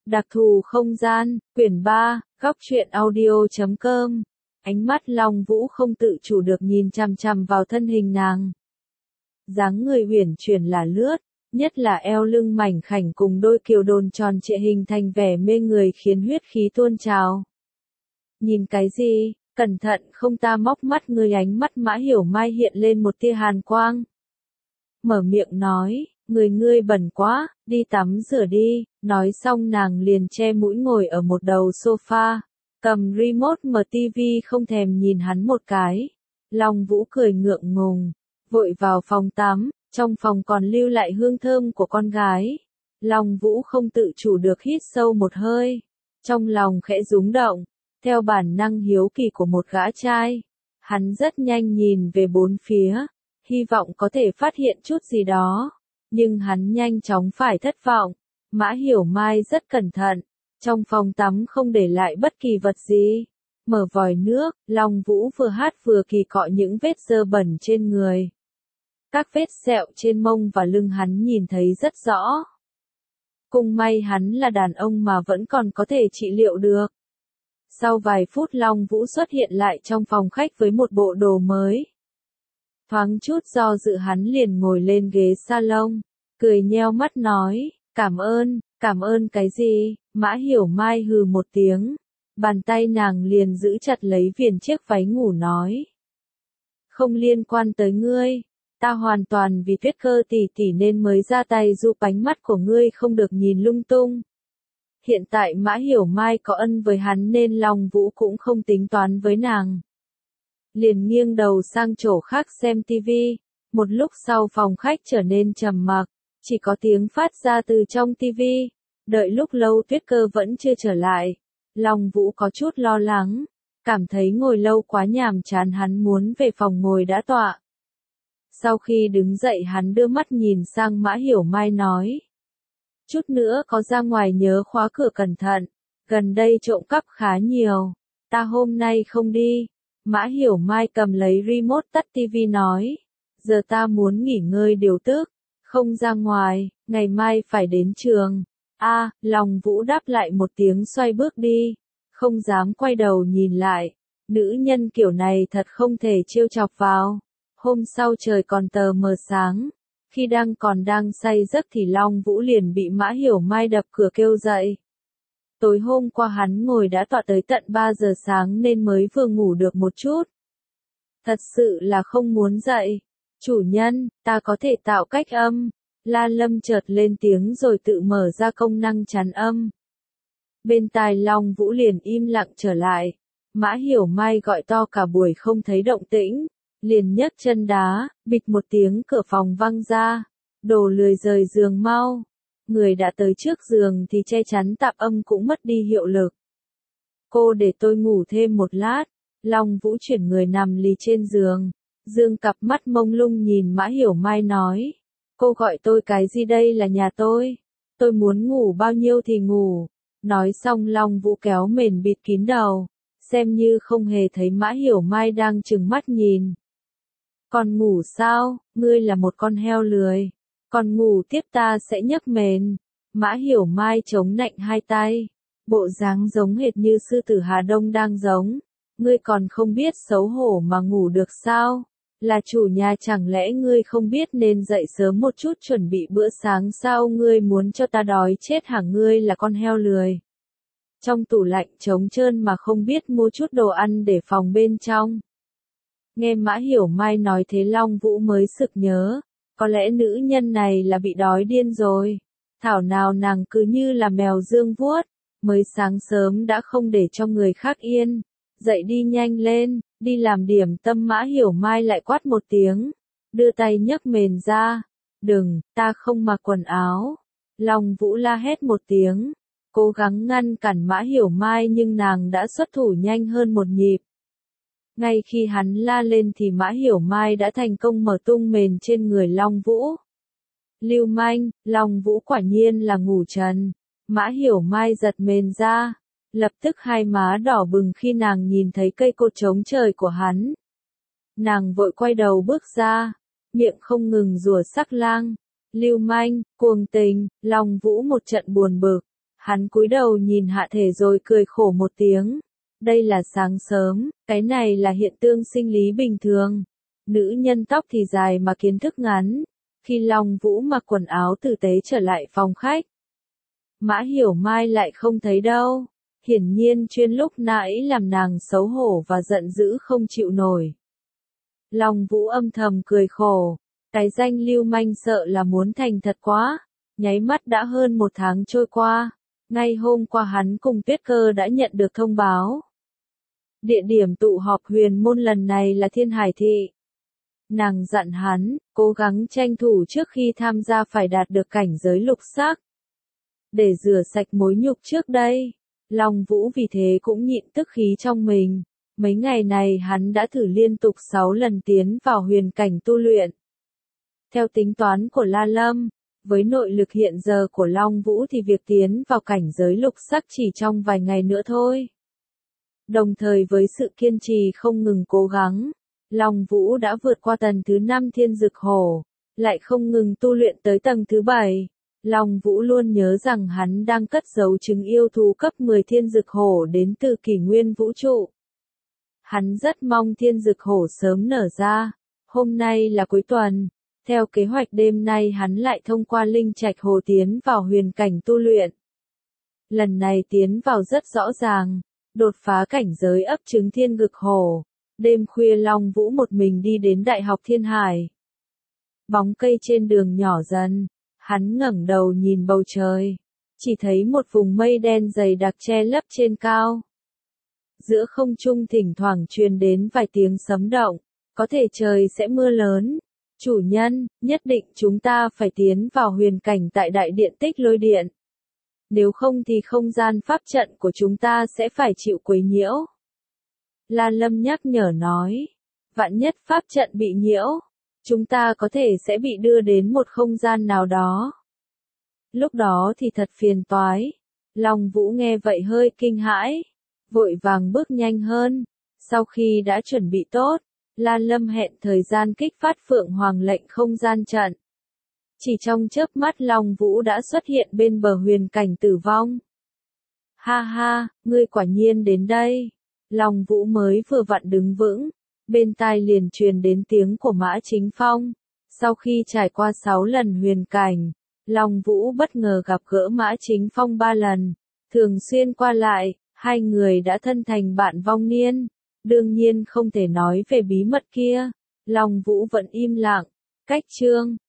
Đặc thù không gian, quyển 3, góc truyện audio.com. Ánh mắt Long Vũ không tự chủ được nhìn chằm chằm vào thân hình nàng. Dáng người uyển chuyển là lướt, nhất là eo lưng mảnh khảnh cùng đôi kiều đồn tròn trịa hình thành vẻ mê người khiến huyết khí tuôn trào. Nhìn cái gì, cẩn thận không ta móc mắt ngươi. Ánh mắt Mã Hiểu Mai hiện lên một tia hàn quang. Mở miệng nói, ngươi bẩn quá, đi tắm rửa đi, nói xong nàng liền che mũi ngồi ở một đầu sofa, cầm remote mở tivi không thèm nhìn hắn một cái. Long Vũ cười ngượng ngùng, vội vào phòng tắm, trong phòng còn lưu lại hương thơm của con gái. Long Vũ không tự chủ được hít sâu một hơi, trong lòng khẽ rúng động, theo bản năng hiếu kỳ của một gã trai. Hắn rất nhanh nhìn về bốn phía, hy vọng có thể phát hiện chút gì đó, nhưng hắn nhanh chóng phải thất vọng. Mã Hiểu Mai rất cẩn thận, trong phòng tắm không để lại bất kỳ vật gì. Mở vòi nước, Long Vũ vừa hát vừa kỳ cọ những vết dơ bẩn trên người. Các vết sẹo trên mông và lưng hắn nhìn thấy rất rõ. Cũng may hắn là đàn ông mà vẫn còn có thể trị liệu được. Sau vài phút Long Vũ xuất hiện lại trong phòng khách với một bộ đồ mới. Thoáng chút do dự hắn liền ngồi lên ghế salon, cười nheo mắt nói, cảm ơn cái gì? Mã Hiểu Mai hừ một tiếng, bàn tay nàng liền giữ chặt lấy viền chiếc váy ngủ nói. Không liên quan tới ngươi, ta hoàn toàn vì Tuyết Cơ tỷ tỷ nên mới ra tay giúp, ánh mắt của ngươi không được nhìn lung tung. Hiện tại Mã Hiểu Mai có ân với hắn nên Long Vũ cũng không tính toán với nàng. Liền nghiêng đầu sang chỗ khác xem tivi. Một lúc sau phòng khách trở nên trầm mặc, chỉ có tiếng phát ra từ trong tivi. Đợi lúc lâu Tuyết Cơ vẫn chưa trở lại, Long Vũ có chút lo lắng, cảm thấy ngồi lâu quá nhàm chán, hắn muốn về phòng ngồi đã tọa. Sau khi đứng dậy hắn đưa mắt nhìn sang Mã Hiểu Mai nói. Chút nữa có ra ngoài nhớ khóa cửa cẩn thận, gần đây trộm cắp khá nhiều, ta hôm nay không đi. Mã Hiểu Mai cầm lấy remote tắt tivi nói, giờ ta muốn nghỉ ngơi điều tức, không ra ngoài, ngày mai phải đến trường. Long Vũ đáp lại một tiếng xoay bước đi, không dám quay đầu nhìn lại. Nữ nhân kiểu này thật không thể trêu chọc vào. Hôm sau trời còn tờ mờ sáng, khi đang say giấc thì Long Vũ liền bị Mã Hiểu Mai đập cửa kêu dậy. Tối hôm qua hắn ngồi đã tọa tới tận 3 giờ sáng nên mới vừa ngủ được một chút. Thật sự là không muốn dậy. Chủ nhân, ta có thể tạo cách âm. La Lâm chợt lên tiếng rồi tự mở ra công năng chắn âm. Bên tai Long Vũ liền im lặng trở lại. Mã Hiểu Mai gọi to cả buổi không thấy động tĩnh, liền nhấc chân đá, bịch một tiếng cửa phòng văng ra. Đồ lười rời giường mau. Người đã tới trước giường thì che chắn tạp âm cũng mất đi hiệu lực. Cô để tôi ngủ thêm một lát. Long Vũ chuyển người nằm lì trên giường, dương cặp mắt mông lung nhìn Mã Hiểu Mai nói. Cô gọi tôi cái gì, đây là nhà tôi muốn ngủ bao nhiêu thì ngủ. Nói xong Long Vũ kéo mền bịt kín đầu, xem như không hề thấy Mã Hiểu Mai đang trừng mắt nhìn. Còn ngủ sao, ngươi là một con heo lười. Còn ngủ tiếp ta sẽ nhấc mền. Mã Hiểu Mai chống nạnh hai tay, bộ dáng giống hệt như sư tử Hà Đông đang giống. Ngươi còn không biết xấu hổ mà ngủ được sao? Là chủ nhà chẳng lẽ ngươi không biết nên dậy sớm một chút chuẩn bị bữa sáng sao? Ngươi muốn cho ta đói chết hả? Ngươi là con heo lười. Trong tủ lạnh trống trơn mà không biết mua chút đồ ăn để phòng bên trong. Nghe Mã Hiểu Mai nói thế Long Vũ mới sực nhớ, có lẽ nữ nhân này là bị đói điên rồi. Thảo nào nàng cứ như là mèo dương vuốt, mới sáng sớm đã không để cho người khác yên. Dậy đi nhanh lên, đi làm điểm tâm. Mã Hiểu Mai lại quát một tiếng, đưa tay nhấc mền ra. Đừng, ta không mặc quần áo. Long Vũ la hét một tiếng, cố gắng ngăn cản Mã Hiểu Mai nhưng nàng đã xuất thủ nhanh hơn một nhịp. Ngay khi hắn la lên thì Mã Hiểu Mai đã thành công mở tung mền trên người Long Vũ. Lưu manh, Long Vũ quả nhiên là ngủ trần. Mã Hiểu Mai giật mền ra, lập tức hai má đỏ bừng khi nàng nhìn thấy cây cột trống trời của hắn. Nàng vội quay đầu bước ra, miệng không ngừng rủa sắc lang. Lưu manh, cuồng tình. Long Vũ một trận buồn bực, Hắn cúi đầu nhìn hạ thể rồi cười khổ một tiếng. Đây là sáng sớm, cái này là hiện tượng sinh lý bình thường. Nữ nhân tóc thì dài mà kiến thức ngắn. Khi Long Vũ mặc quần áo tử tế trở lại phòng khách, Mã Hiểu Mai lại không thấy đâu. Hiển nhiên chuyên lúc nãy làm nàng xấu hổ và giận dữ không chịu nổi. Long Vũ âm thầm cười khổ. Cái danh lưu manh sợ là muốn thành thật quá. Nháy mắt đã hơn 1 tháng trôi qua. Ngay hôm qua hắn cùng Tuyết Cơ đã nhận được thông báo. Địa điểm tụ họp huyền môn lần này là Thiên Hải Thị. Nàng dặn hắn, cố gắng tranh thủ trước khi tham gia phải đạt được cảnh giới lục sắc. Để rửa sạch mối nhục trước đây. Long Vũ vì thế cũng nhịn tức khí trong mình. Mấy ngày này hắn đã thử liên tục 6 lần tiến vào huyền cảnh tu luyện. Theo tính toán của La Lâm, với nội lực hiện giờ của Long Vũ thì việc tiến vào cảnh giới lục sắc chỉ trong vài ngày nữa thôi. Đồng thời với sự kiên trì không ngừng cố gắng, Long Vũ đã vượt qua tầng thứ 5 Thiên Dực Hổ, lại không ngừng tu luyện tới tầng thứ 7. Long Vũ luôn nhớ rằng hắn đang cất giấu trứng yêu thú cấp 10 Thiên Dực Hổ đến từ kỷ nguyên vũ trụ. Hắn rất mong Thiên Dực Hổ sớm nở ra. Hôm nay là cuối tuần. Theo kế hoạch đêm nay hắn lại thông qua linh trạch hồ tiến vào huyền cảnh tu luyện. Lần này tiến vào rất rõ ràng, đột phá cảnh giới ấp trứng Thiên Dực Hổ. Đêm khuya Long Vũ một mình đi đến Đại học Thiên Hải. Bóng cây trên đường nhỏ dần, hắn ngẩng đầu nhìn bầu trời, chỉ thấy một vùng mây đen dày đặc che lấp trên cao. Giữa không trung thỉnh thoảng truyền đến vài tiếng sấm động, có thể trời sẽ mưa lớn. Chủ nhân, nhất định chúng ta phải tiến vào huyền cảnh tại đại điện Tích Lôi Điện. Nếu không thì không gian pháp trận của chúng ta sẽ phải chịu quấy nhiễu. La Lâm nhắc nhở nói, vạn nhất pháp trận bị nhiễu, chúng ta có thể sẽ bị đưa đến một không gian nào đó. Lúc đó thì thật phiền toái. Long Vũ nghe vậy hơi kinh hãi, vội vàng bước nhanh hơn. Sau khi đã chuẩn bị tốt, La Lâm hẹn thời gian kích phát Phượng Hoàng lệnh không gian trận. Chỉ trong chớp mắt Long Vũ đã xuất hiện bên bờ huyền cảnh tử vong. Ha ha, ngươi quả nhiên đến đây. Long Vũ mới vừa vặn đứng vững, bên tai liền truyền đến tiếng của Mã Chính Phong. Sau khi trải qua 6 lần huyền cảnh, Long Vũ bất ngờ gặp gỡ Mã Chính Phong 3 lần, thường xuyên qua lại, hai người đã thân thành bạn vong niên. Đương nhiên không thể nói về bí mật kia. Long Vũ vẫn im lặng. Cách chương